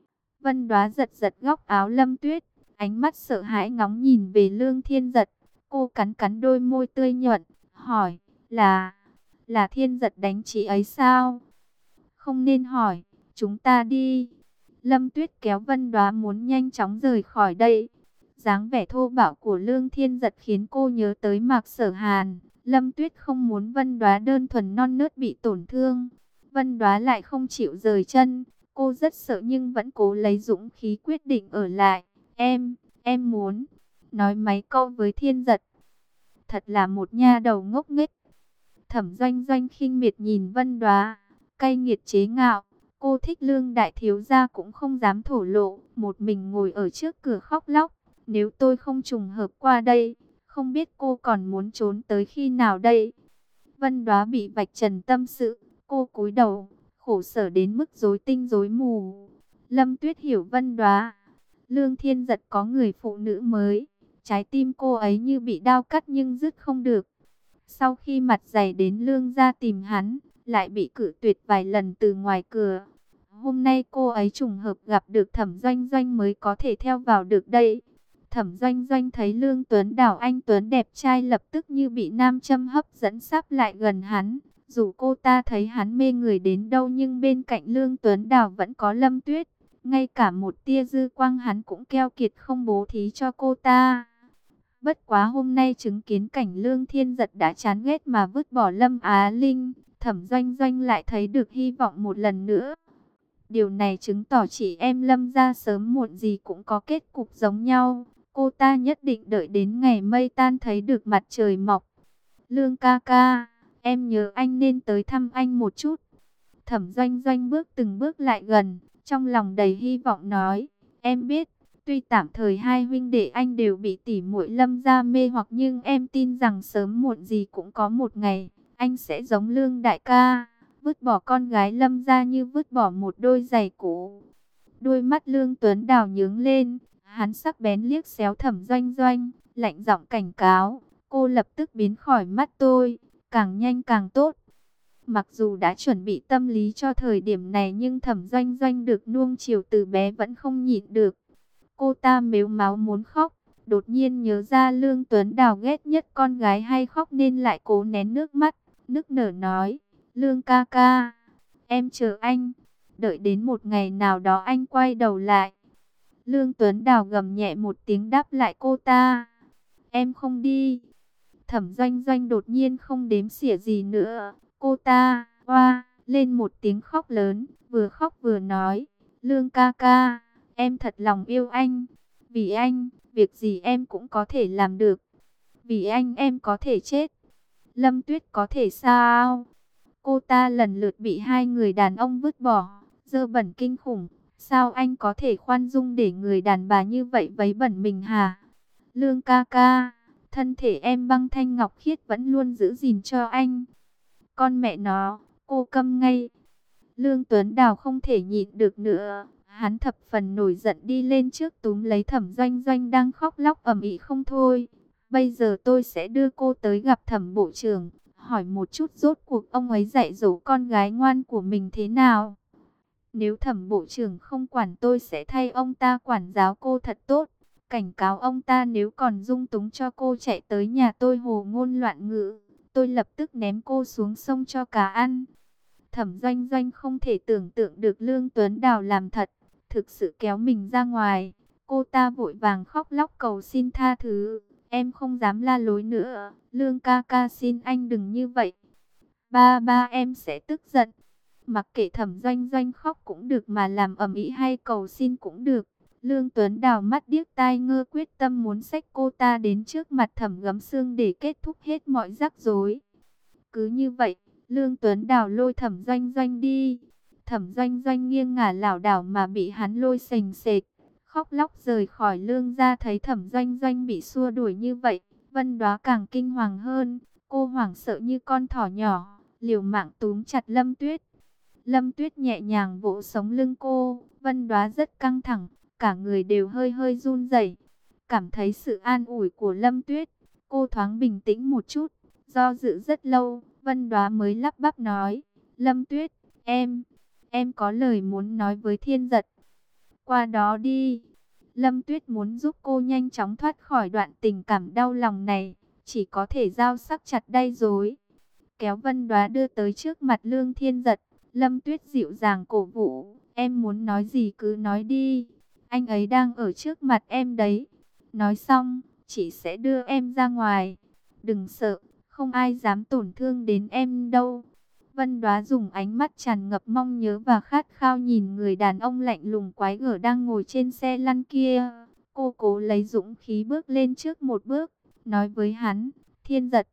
Vân Đoá giật giật góc áo Lâm Tuyết, ánh mắt sợ hãi ngóng nhìn về Lương Thiên Giật. Cô cắn cắn đôi môi tươi nhuận, hỏi, là, là Thiên Giật đánh chị ấy sao? Không nên hỏi, chúng ta đi. Lâm Tuyết kéo Vân Đoá muốn nhanh chóng rời khỏi đây. Dáng vẻ thô bạo của Lương Thiên Giật khiến cô nhớ tới Mạc Sở Hàn. Lâm Tuyết không muốn Vân Đoá đơn thuần non nớt bị tổn thương. Vân Đoá lại không chịu rời chân. Cô rất sợ nhưng vẫn cố lấy dũng khí quyết định ở lại. Em, em muốn nói mấy câu với Thiên Giật. Thật là một nha đầu ngốc nghếch. Thẩm Doanh Doanh khinh miệt nhìn Vân Đoá, cay nghiệt chế ngạo. Cô thích Lương đại thiếu gia cũng không dám thổ lộ, một mình ngồi ở trước cửa khóc lóc. Nếu tôi không trùng hợp qua đây, không biết cô còn muốn trốn tới khi nào đây. Vân Đoá bị vạch trần tâm sự, cô cúi đầu, khổ sở đến mức rối tinh rối mù. Lâm Tuyết hiểu Vân Đoá. Lương Thiên Giật có người phụ nữ mới, trái tim cô ấy như bị đao cắt nhưng dứt không được. Sau khi mặt dày đến Lương gia tìm hắn, lại bị cự tuyệt vài lần từ ngoài cửa. Hôm nay cô ấy trùng hợp gặp được Thẩm Doanh Doanh mới có thể theo vào được đây. Thẩm Doanh Doanh thấy Lương Tuấn Đào anh Tuấn đẹp trai lập tức như bị nam châm hấp dẫn sắp lại gần hắn. Dù cô ta thấy hắn mê người đến đâu nhưng bên cạnh Lương Tuấn Đào vẫn có Lâm Tuyết. Ngay cả một tia dư quang hắn cũng keo kiệt không bố thí cho cô ta. Bất quá hôm nay chứng kiến cảnh Lương Thiên Giật đã chán ghét mà vứt bỏ Lâm Á Linh, Thẩm Doanh Doanh lại thấy được hy vọng một lần nữa. Điều này chứng tỏ chị em Lâm gia sớm muộn gì cũng có kết cục giống nhau. Cô ta nhất định đợi đến ngày mây tan thấy được mặt trời mọc. Lương ca ca, em nhớ anh nên tới thăm anh một chút. Thẩm Doanh Doanh bước từng bước lại gần, trong lòng đầy hy vọng nói, em biết, tuy tạm thời hai huynh đệ anh đều bị tỷ muội Lâm gia mê hoặc nhưng em tin rằng sớm muộn gì cũng có một ngày, anh sẽ giống Lương đại ca, vứt bỏ con gái Lâm gia như vứt bỏ một đôi giày cũ. Đôi mắt Lương Tuấn Đào nhướng lên, hắn sắc bén liếc xéo Thẩm Doanh Doanh, lạnh giọng cảnh cáo, cô lập tức biến khỏi mắt tôi, càng nhanh càng tốt. Mặc dù đã chuẩn bị tâm lý cho thời điểm này nhưng Thẩm Doanh Doanh được nuông chiều từ bé vẫn không nhịn được. Cô ta mếu máo muốn khóc, đột nhiên nhớ ra Lương Tuấn Đào ghét nhất con gái hay khóc nên lại cố nén nước mắt, nức nở nói, Lương ca ca, em chờ anh, đợi đến một ngày nào đó anh quay đầu lại. Lương Tuấn Đào gầm nhẹ một tiếng đáp lại cô ta, em không đi. Thẩm Doanh Doanh đột nhiên không đếm xỉa gì nữa. Cô ta, oa, lên một tiếng khóc lớn, vừa khóc vừa nói, Lương ca ca, em thật lòng yêu anh. Vì anh, việc gì em cũng có thể làm được. Vì anh em có thể chết. Lâm Tuyết có thể sao? Cô ta lần lượt bị hai người đàn ông vứt bỏ, dơ bẩn kinh khủng. Sao anh có thể khoan dung để người đàn bà như vậy vấy bẩn mình hả? Lương ca ca, thân thể em băng thanh ngọc khiết vẫn luôn giữ gìn cho anh. Con mẹ nó, cô câm ngay. Lương Tuấn Đào không thể nhịn được nữa. Hắn thập phần nổi giận đi lên trước túm lấy Thẩm Doanh Doanh đang khóc lóc ầm ĩ không thôi. Bây giờ tôi sẽ đưa cô tới gặp Thẩm bộ trưởng, hỏi một chút rốt cuộc ông ấy dạy dỗ con gái ngoan của mình thế nào. Nếu Thẩm bộ trưởng không quản tôi sẽ thay ông ta quản giáo cô thật tốt. Cảnh cáo ông ta nếu còn dung túng cho cô chạy tới nhà tôi hồ ngôn loạn ngữ, tôi lập tức ném cô xuống sông cho cá ăn. Thẩm Doanh Doanh không thể tưởng tượng được Lương Tuấn Đào làm thật, thực sự kéo mình ra ngoài. Cô ta vội vàng khóc lóc cầu xin tha thứ. Em không dám la lối nữa, Lương ca ca xin anh đừng như vậy. Ba ba em sẽ tức giận. Mặc kệ Thẩm Doanh Doanh khóc cũng được mà làm ầm ĩ hay cầu xin cũng được. Lương Tuấn Đào mắt điếc tai ngơ quyết tâm muốn xách cô ta đến trước mặt Thẩm Gấm Xương để kết thúc hết mọi rắc rối. Cứ như vậy, Lương Tuấn Đào lôi Thẩm Doanh Doanh đi. Thẩm Doanh Doanh nghiêng ngả lảo đảo mà bị hắn lôi sềnh sệt, khóc lóc rời khỏi Lương gia. Thấy Thẩm Doanh Doanh bị xua đuổi như vậy, Vân Đoá càng kinh hoàng hơn. Cô hoảng sợ như con thỏ nhỏ, liều mạng túm chặt Lâm Tuyết. Lâm Tuyết nhẹ nhàng vỗ sống lưng cô. Vân Đoá rất căng thẳng, cả người đều hơi hơi run rẩy. Cảm thấy sự an ủi của Lâm Tuyết, cô thoáng bình tĩnh một chút. Do dự rất lâu, Vân Đoá mới lắp bắp nói: Lâm Tuyết, em, em có lời muốn nói với Thiên Giật. Qua đó đi. Lâm Tuyết muốn giúp cô nhanh chóng thoát khỏi đoạn tình cảm đau lòng này, chỉ có thể dao sắc chặt đay dối, kéo Vân Đoá đưa tới trước mặt Lương Thiên Giật. Lâm Tuyết dịu dàng cổ vũ: em muốn nói gì cứ nói đi, anh ấy đang ở trước mặt em đấy. Nói xong, chị sẽ đưa em ra ngoài. Đừng sợ, không ai dám tổn thương đến em đâu. Vân Đoá dùng ánh mắt tràn ngập mong nhớ và khát khao nhìn người đàn ông lạnh lùng quái gở đang ngồi trên xe lăn kia. Cô cố lấy dũng khí bước lên trước một bước, nói với hắn: Thiên Giật,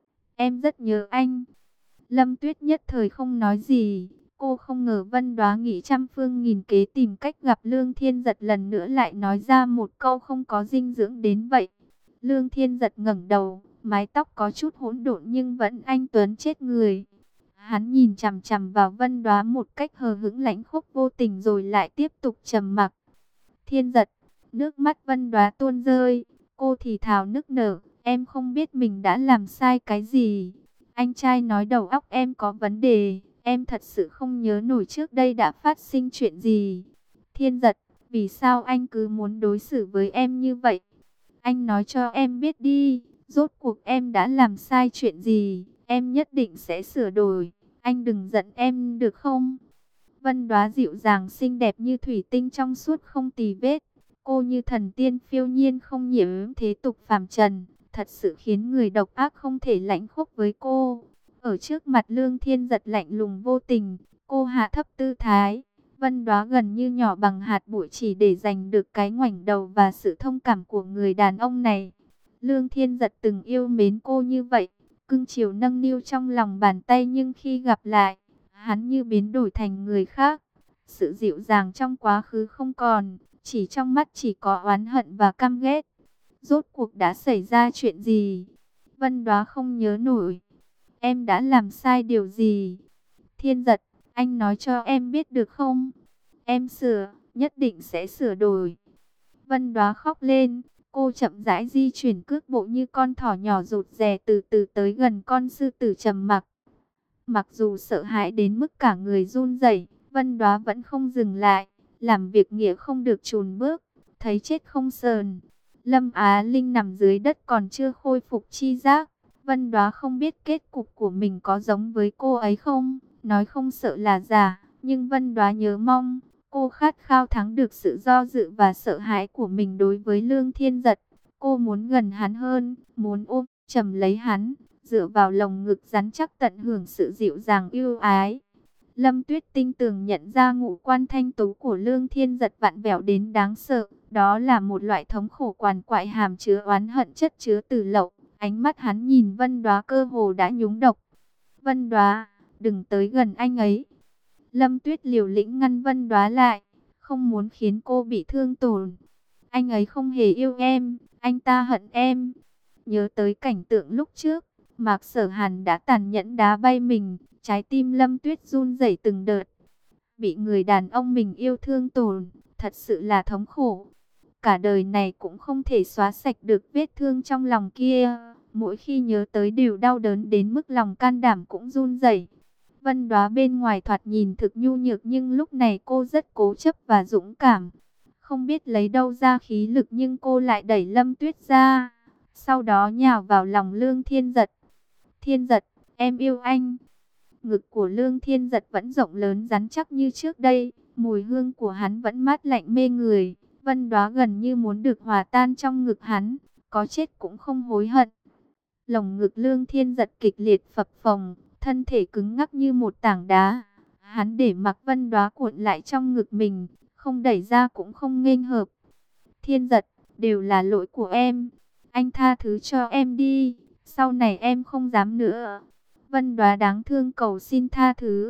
em rất nhớ anh. Lâm Tuyết nhất thời không nói gì. Cô không ngờ Vân Đoá nghĩ trăm phương nghìn kế tìm cách gặp Lương Thiên Giật lần nữa lại nói ra một câu không có dinh dưỡng đến vậy. Lương Thiên Giật ngẩng đầu, mái tóc có chút hỗn độn nhưng vẫn anh tuấn chết người. Hắn nhìn chằm chằm vào Vân Đoá một cách hờ hững lãnh khốc vô tình rồi lại tiếp tục trầm mặc. Thiên Giật, nước mắt Vân Đoá tuôn rơi, cô thì thào nức nở: em không biết mình đã làm sai cái gì. Anh trai nói đầu óc em có vấn đề, em thật sự không nhớ nổi trước đây đã phát sinh chuyện gì. Thiên Giật, vì sao anh cứ muốn đối xử với em như vậy? Anh nói cho em biết đi, rốt cuộc em đã làm sai chuyện gì, em nhất định sẽ sửa đổi. Anh đừng giận em được không? Vân Đoá dịu dàng xinh đẹp như thủy tinh trong suốt không tì vết. Cô như thần tiên phiêu nhiên không nhiễm thế tục phàm trần, thật sự khiến người độc ác không thể lãnh khốc với cô. Ở trước mặt Lương Thiên Giật lạnh lùng vô tình, cô hạ thấp tư thái. Vân Đoá gần như nhỏ bằng hạt bụi chỉ để giành được cái ngoảnh đầu và sự thông cảm của người đàn ông này. Lương Thiên Giật từng yêu mến cô như vậy, cưng chiều nâng niu trong lòng bàn tay, nhưng khi gặp lại, hắn như biến đổi thành người khác. Sự dịu dàng trong quá khứ không còn, chỉ trong mắt chỉ có oán hận và căm ghét. Rốt cuộc đã xảy ra chuyện gì? Vân Đoá không nhớ nổi. Em đã làm sai điều gì? Thiên Giật, anh nói cho em biết được không? Em sửa, nhất định sẽ sửa đổi. Vân Đoá khóc lên. Cô chậm rãi di chuyển cước bộ như con thỏ nhỏ rụt rè từ từ tới gần con sư tử trầm mặc. Mặc dù sợ hãi đến mức cả người run rẩy, Vân Đoá vẫn không dừng lại. Làm việc nghĩa không được chùn bước, thấy chết không sờn. Lâm Á Linh nằm dưới đất còn chưa khôi phục chi giác. Vân Đoá không biết kết cục của mình có giống với cô ấy không. Nói không sợ là giả, nhưng Vân Đoá nhớ mong. Cô khát khao thắng được sự do dự và sợ hãi của mình đối với Lương Thiên Giật. Cô muốn gần hắn hơn, muốn ôm chầm lấy hắn, dựa vào lồng ngực rắn chắc tận hưởng sự dịu dàng yêu ái. Lâm Tuyết tinh tường nhận ra ngũ quan thanh tú của Lương Thiên Giật vặn vẹo đến đáng sợ. Đó là một loại thống khổ quằn quại hàm chứa oán hận chất chứa từ lậu. Ánh mắt hắn nhìn Vân Đoá cơ hồ đã nhúng độc. Vân Đoá, đừng tới gần anh ấy. Lâm Tuyết liều lĩnh ngăn Vân Đoá lại, không muốn khiến cô bị thương tổn. Anh ấy không hề yêu em, anh ta hận em. Nhớ tới cảnh tượng lúc trước, Mạc Sở Hàn đã tàn nhẫn đá bay mình, trái tim Lâm Tuyết run rẩy từng đợt. Bị người đàn ông mình yêu thương tổn, thật sự là thống khổ. Cả đời này cũng không thể xóa sạch được vết thương trong lòng kia. Mỗi khi nhớ tới đều đau đớn đến mức lòng can đảm cũng run rẩy. Vân Đoá bên ngoài thoạt nhìn thực nhu nhược nhưng lúc này cô rất cố chấp và dũng cảm. Không biết lấy đâu ra khí lực nhưng cô lại đẩy Lâm Tuyết ra. Sau đó nhào vào lòng Lương Thiên Giật. Thiên Giật, em yêu anh. Ngực của Lương Thiên Giật vẫn rộng lớn rắn chắc như trước đây. Mùi hương của hắn vẫn mát lạnh mê người. Vân Đoá gần như muốn được hòa tan trong ngực hắn. Có chết cũng không hối hận. Lồng ngực Lương Thiên Giật kịch liệt phập phồng, thân thể cứng ngắc như một tảng đá. Hắn để mặc Vân Đoá cuộn lại trong ngực mình, không đẩy ra cũng không nghênh hợp. Thiên Giật, đều là lỗi của em. Anh tha thứ cho em đi, sau này em không dám nữa. Vân Đoá đáng thương cầu xin tha thứ.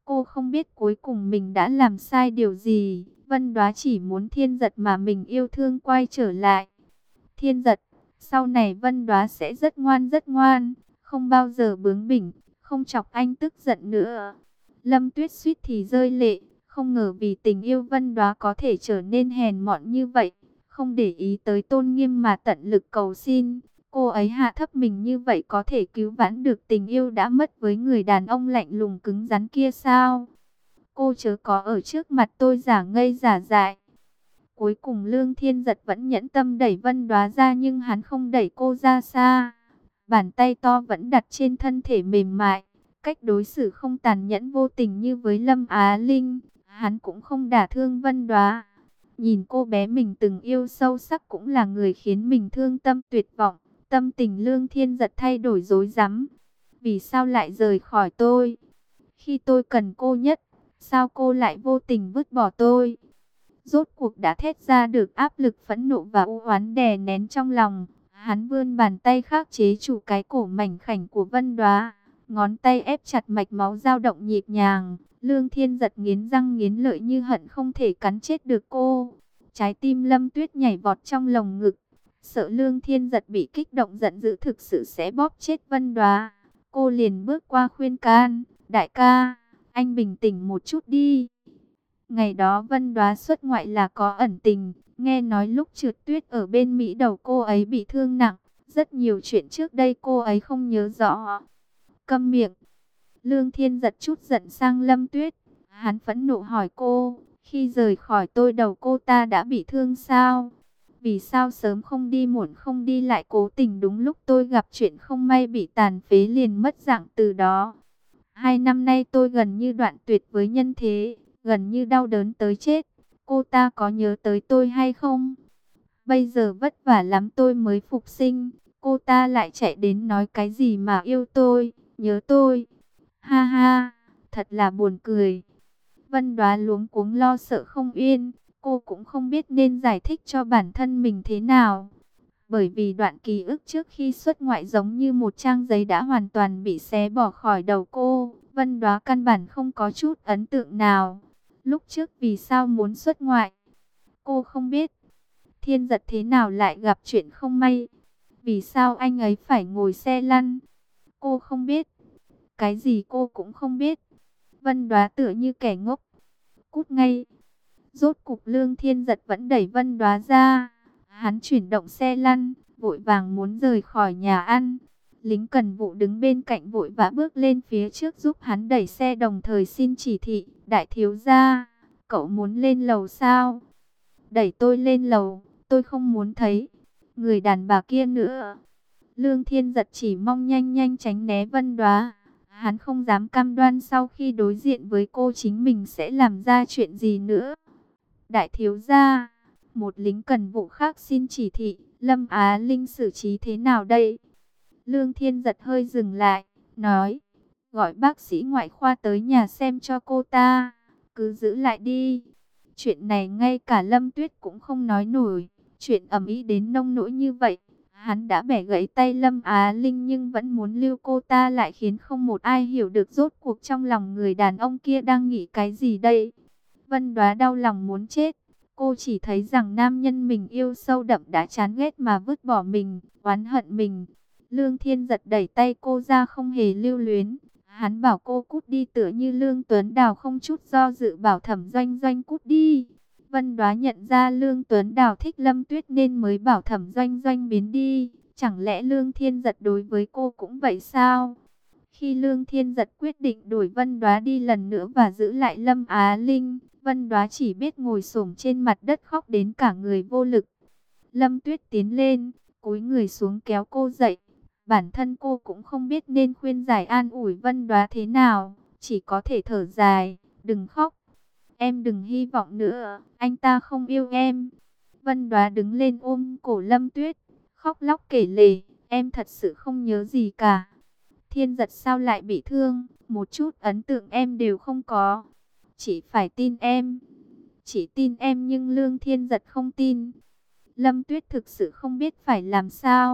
Cô không biết cuối cùng mình đã làm sai điều gì. Vân Đoá chỉ muốn Thiên Giật mà mình yêu thương quay trở lại. Thiên Giật, sau này Vân Đoá sẽ rất ngoan rất ngoan, không bao giờ bướng bỉnh, không chọc anh tức giận nữa. Lâm Tuyết suýt thì rơi lệ, không ngờ vì tình yêu Vân Đoá có thể trở nên hèn mọn như vậy, không để ý tới tôn nghiêm mà tận lực cầu xin. Cô ấy hạ thấp mình như vậy có thể cứu vãn được tình yêu đã mất với người đàn ông lạnh lùng cứng rắn kia sao? Cô chớ có ở trước mặt tôi giả ngây giả dại. Cuối cùng Lương Thiên Giật vẫn nhẫn tâm đẩy Vân Đoá ra, nhưng hắn không đẩy cô ra xa. Bàn tay to vẫn đặt trên thân thể mềm mại, cách đối xử không tàn nhẫn vô tình như với Lâm Á Linh. Hắn cũng không đả thương Vân Đoá. Nhìn cô bé mình từng yêu sâu sắc cũng là người khiến mình thương tâm tuyệt vọng. Tâm tình Lương Thiên Giật thay đổi rối rắm. Vì sao lại rời khỏi tôi? Khi tôi cần cô nhất, sao cô lại vô tình vứt bỏ tôi? Rốt cuộc đã thét ra được áp lực phẫn nộ và u oán đè nén trong lòng. Hắn vươn bàn tay khác chế trụ cái cổ mảnh khảnh của Vân Đoá. Ngón tay ép chặt mạch máu dao động nhịp nhàng. Lương Thiên Giật nghiến răng nghiến lợi như hận không thể cắn chết được cô. Trái tim Lâm Tuyết nhảy vọt trong lồng ngực. Sợ Lương Thiên Giật bị kích động giận dữ thực sự sẽ bóp chết Vân Đoá. Cô liền bước qua khuyên can. Đại ca, anh bình tĩnh một chút đi. Ngày đó Vân Đoá xuất ngoại là có ẩn tình. Nghe nói lúc trượt tuyết ở bên Mỹ đầu cô ấy bị thương nặng. Rất nhiều chuyện trước đây cô ấy không nhớ rõ. Câm miệng. Lương Thiên Giật chút giận sang Lâm Tuyết. Hắn phẫn nộ hỏi cô. Khi rời khỏi tôi đầu cô ta đã bị thương sao? Vì sao sớm không đi muộn không đi lại cố tình đúng lúc tôi gặp chuyện không may bị tàn phế liền mất dạng từ đó. Hai năm nay tôi gần như đoạn tuyệt với nhân thế, gần như đau đớn tới chết. Cô ta có nhớ tới tôi hay không? Bây giờ vất vả lắm tôi mới phục sinh. Cô ta lại chạy đến nói cái gì mà yêu tôi, nhớ tôi. Ha ha, thật là buồn cười. Vân Đoá luống cuống lo sợ không yên. Cô cũng không biết nên giải thích cho bản thân mình thế nào. Bởi vì đoạn ký ức trước khi xuất ngoại giống như một trang giấy đã hoàn toàn bị xé bỏ khỏi đầu cô. Vân Đoá căn bản không có chút ấn tượng nào. Lúc trước vì sao muốn xuất ngoại? Cô không biết. Thiên Giật thế nào lại gặp chuyện không may? Vì sao anh ấy phải ngồi xe lăn? Cô không biết. Cái gì cô cũng không biết. Vân Đoá tựa như kẻ ngốc. Cút ngay. Rốt cục Lương Thiên Giật vẫn đẩy Vân Đoá ra. Hắn chuyển động xe lăn, vội vàng muốn rời khỏi nhà ăn. Lính cần vụ đứng bên cạnh vội vã bước lên phía trước giúp hắn đẩy xe, đồng thời xin chỉ thị. Đại thiếu gia, cậu muốn lên lầu sao? Đẩy tôi lên lầu, tôi không muốn thấy người đàn bà kia nữa. Lương Thiên Giật chỉ mong nhanh nhanh tránh né Vân Đoá. Hắn không dám cam đoan sau khi đối diện với cô chính mình sẽ làm ra chuyện gì nữa. Đại thiếu gia, một lính cần vụ khác xin chỉ thị, Lâm Á Linh xử trí thế nào đây? Lương Thiên Giật hơi dừng lại, nói, gọi bác sĩ ngoại khoa tới nhà xem cho cô ta, cứ giữ lại đi. Chuyện này ngay cả Lâm Tuyết cũng không nói nổi, chuyện ầm ĩ đến nông nỗi như vậy. Hắn đã bẻ gãy tay Lâm Á Linh nhưng vẫn muốn lưu cô ta lại, khiến không một ai hiểu được rốt cuộc trong lòng người đàn ông kia đang nghĩ cái gì đây. Vân Đoá đau lòng muốn chết. Cô chỉ thấy rằng nam nhân mình yêu sâu đậm đã chán ghét mà vứt bỏ mình, oán hận mình. Lương Thiên Giật đẩy tay cô ra không hề lưu luyến. Hắn bảo cô cút đi, tựa như Lương Tuấn Đào không chút do dự bảo Thẩm Doanh Doanh cút đi. Vân Đoá nhận ra Lương Tuấn Đào thích Lâm Tuyết nên mới bảo Thẩm Doanh Doanh biến đi. Chẳng lẽ Lương Thiên Giật đối với cô cũng vậy sao? Khi Lương Thiên Giật quyết định đuổi Vân Đoá đi lần nữa và giữ lại Lâm Á Linh, Vân Đoá chỉ biết ngồi xổm trên mặt đất khóc đến cả người vô lực. Lâm Tuyết tiến lên, cúi người xuống kéo cô dậy. Bản thân cô cũng không biết nên khuyên giải an ủi Vân Đoá thế nào, chỉ có thể thở dài, đừng khóc. Em đừng hy vọng nữa, anh ta không yêu em. Vân Đoá đứng lên ôm cổ Lâm Tuyết, khóc lóc kể lể, em thật sự không nhớ gì cả. Thiên Giật sao lại bị thương, một chút ấn tượng em đều không có. Chỉ phải tin em. Chỉ tin em, nhưng Lương Thiên Giật không tin. Lâm Tuyết thực sự không biết phải làm sao.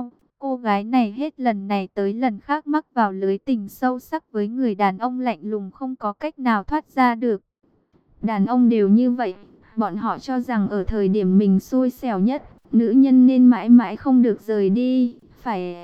Cô gái này hết lần này tới lần khác mắc vào lưới tình sâu sắc với người đàn ông lạnh lùng không có cách nào thoát ra được. Đàn ông đều như vậy, bọn họ cho rằng ở thời điểm mình xui xẻo nhất, nữ nhân nên mãi mãi không được rời đi, phải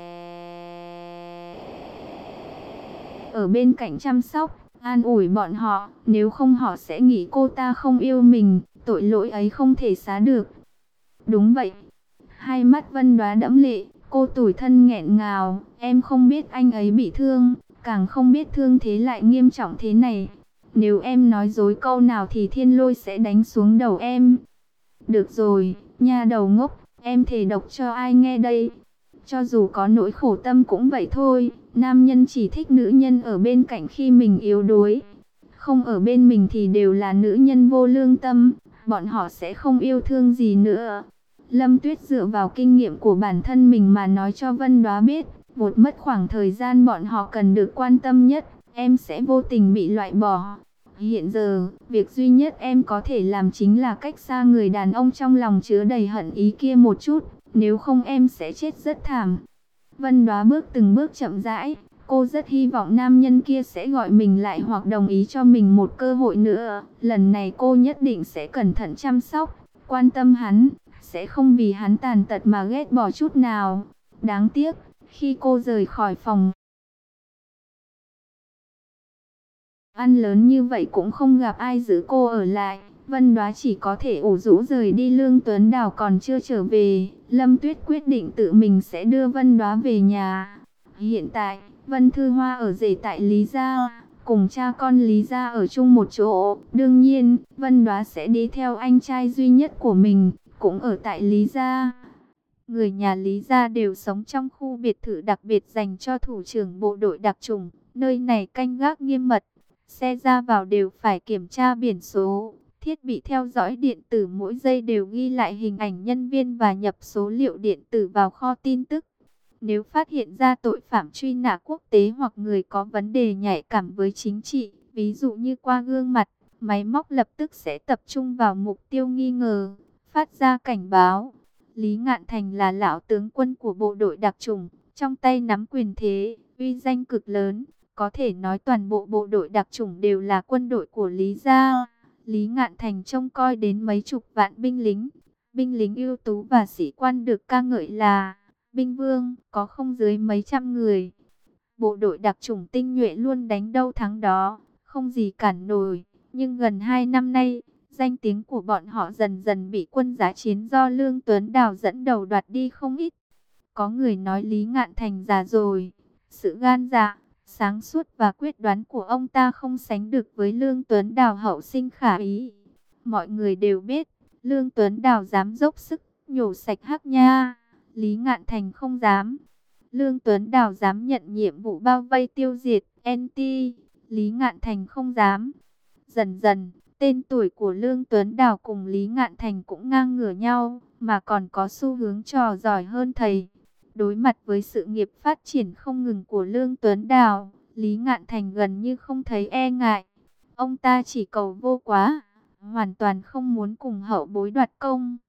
ở bên cạnh chăm sóc, an ủi bọn họ, nếu không họ sẽ nghĩ cô ta không yêu mình, tội lỗi ấy không thể xá được. Đúng vậy. Hai mắt Vân Đóa đẫm lệ, cô tủi thân nghẹn ngào, em không biết anh ấy bị thương, càng không biết thương thế lại nghiêm trọng thế này. Nếu em nói dối câu nào thì thiên lôi sẽ đánh xuống đầu em. Được rồi, nha đầu ngốc, em thề độc cho ai nghe đây. Cho dù có nỗi khổ tâm cũng vậy thôi, nam nhân chỉ thích nữ nhân ở bên cạnh khi mình yếu đuối. Không ở bên mình thì đều là nữ nhân vô lương tâm, bọn họ sẽ không yêu thương gì nữa. Lâm Tuyết dựa vào kinh nghiệm của bản thân mình mà nói cho Vân Đóa biết, một mất khoảng thời gian bọn họ cần được quan tâm nhất, em sẽ vô tình bị loại bỏ. Hiện giờ, việc duy nhất em có thể làm chính là cách xa người đàn ông trong lòng chứa đầy hận ý kia một chút, nếu không em sẽ chết rất thảm. Vân Đóa bước từng bước chậm rãi, cô rất hy vọng nam nhân kia sẽ gọi mình lại hoặc đồng ý cho mình một cơ hội nữa. Lần này cô nhất định sẽ cẩn thận chăm sóc, quan tâm hắn, sẽ không vì hắn tàn tật mà ghét bỏ chút nào. Đáng tiếc, khi cô rời khỏi phòng ăn lớn như vậy cũng không gặp ai giữ cô ở lại. Vân Đóa chỉ có thể ủ rũ rời đi. Lương Tuấn Đào còn chưa trở về, Lâm Tuyết quyết định tự mình sẽ đưa Vân Đóa về nhà. Hiện tại, Vân Thư Hoa ở rể tại Lý Gia, cùng cha con Lý Gia ở chung một chỗ. Đương nhiên, Vân Đóa sẽ đi theo anh trai duy nhất của mình, cũng ở tại Lý Gia. Người nhà Lý Gia đều sống trong khu biệt thự đặc biệt dành cho thủ trưởng bộ đội đặc chủng. Nơi này canh gác nghiêm mật, xe ra vào đều phải kiểm tra biển số. Thiết bị theo dõi điện tử mỗi giây đều ghi lại hình ảnh nhân viên và nhập số liệu điện tử vào kho tin tức. Nếu phát hiện ra tội phạm truy nã quốc tế hoặc người có vấn đề nhạy cảm với chính trị, ví dụ như qua gương mặt, máy móc lập tức sẽ tập trung vào mục tiêu nghi ngờ, phát ra cảnh báo. Lý Ngạn Thành là lão tướng quân của bộ đội đặc chủng, trong tay nắm quyền thế, uy danh cực lớn, có thể nói toàn bộ bộ đội đặc chủng đều là quân đội của Lý Gia. Lý Ngạn Thành trông coi đến mấy chục vạn binh lính, binh lính ưu tú và sĩ quan được ca ngợi là binh vương, có không dưới mấy trăm người. Bộ đội đặc chủng tinh nhuệ luôn đánh đâu thắng đó, không gì cản nổi. Nhưng gần hai năm nay, danh tiếng của bọn họ dần dần bị quân giá chiến do Lương Tuấn Đào dẫn đầu đoạt đi không ít. Có người nói Lý Ngạn Thành già rồi, sự gan dạ, sáng suốt và quyết đoán của ông ta không sánh được với Lương Tuấn Đào hậu sinh khả ý. Mọi người đều biết, Lương Tuấn Đào dám dốc sức nhổ sạch Hắc Nha, Lý Ngạn Thành không dám. Lương Tuấn Đào dám nhận nhiệm vụ bao vây tiêu diệt en tê, Lý Ngạn Thành không dám. Dần dần, tên tuổi của Lương Tuấn Đào cùng Lý Ngạn Thành cũng ngang ngửa nhau, mà còn có xu hướng trò giỏi hơn thầy. Đối mặt với sự nghiệp phát triển không ngừng của Lương Tuấn Đào, Lý Ngạn Thành gần như không thấy e ngại. Ông ta chỉ cầu vô quá, hoàn toàn không muốn cùng hậu bối đoạt công.